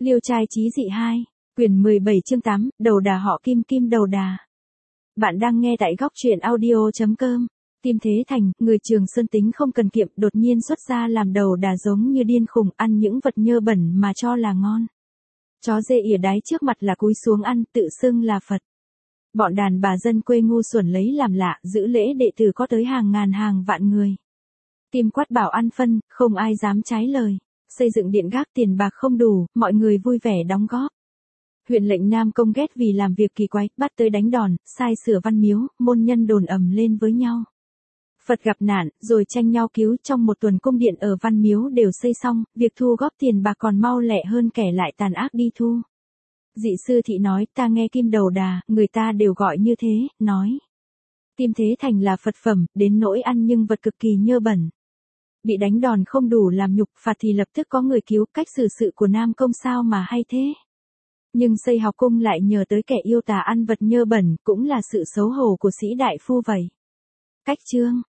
Liêu trai chí dị 2, quyển 17 chương 8, đầu đà họ Kim, Kim đầu đà. Bạn đang nghe tại góc truyện audio.com. Tim Thế Thành, người Trường Sơn tính không cần kiệm, đột nhiên xuất ra làm đầu đà giống như điên khùng, ăn những vật nhơ bẩn mà cho là ngon. Chó dê ỉa đái trước mặt là cúi xuống ăn, tự xưng là Phật. Bọn đàn bà dân quê ngu xuẩn lấy làm lạ, giữ lễ đệ tử có tới hàng ngàn hàng vạn người. Tim quát bảo ăn phân, không ai dám trái lời. Xây dựng điện gác tiền bạc không đủ, mọi người vui vẻ đóng góp. Huyện lệnh Nam Công ghét vì làm việc kỳ quái, bắt tới đánh đòn, sai sửa văn miếu, môn nhân đồn ầm lên với nhau. Phật gặp nạn, rồi tranh nhau cứu, trong một tuần cung điện ở văn miếu đều xây xong, việc thu góp tiền bạc còn mau lẹ hơn kẻ lại tàn ác đi thu. Dị sư thị nói, ta nghe Kim đầu đà, người ta đều gọi như thế, nói. Tim Thế Thành là Phật phẩm, đến nỗi ăn nhưng vật cực kỳ nhơ bẩn. Bị đánh đòn không đủ làm nhục, phạt thì lập tức có người cứu, cách xử sự của Nam Công sao mà hay thế. Nhưng xây học cung lại nhờ tới kẻ yêu tà ăn vật nhơ bẩn, cũng là sự xấu hổ của sĩ đại phu vậy. Cách chương,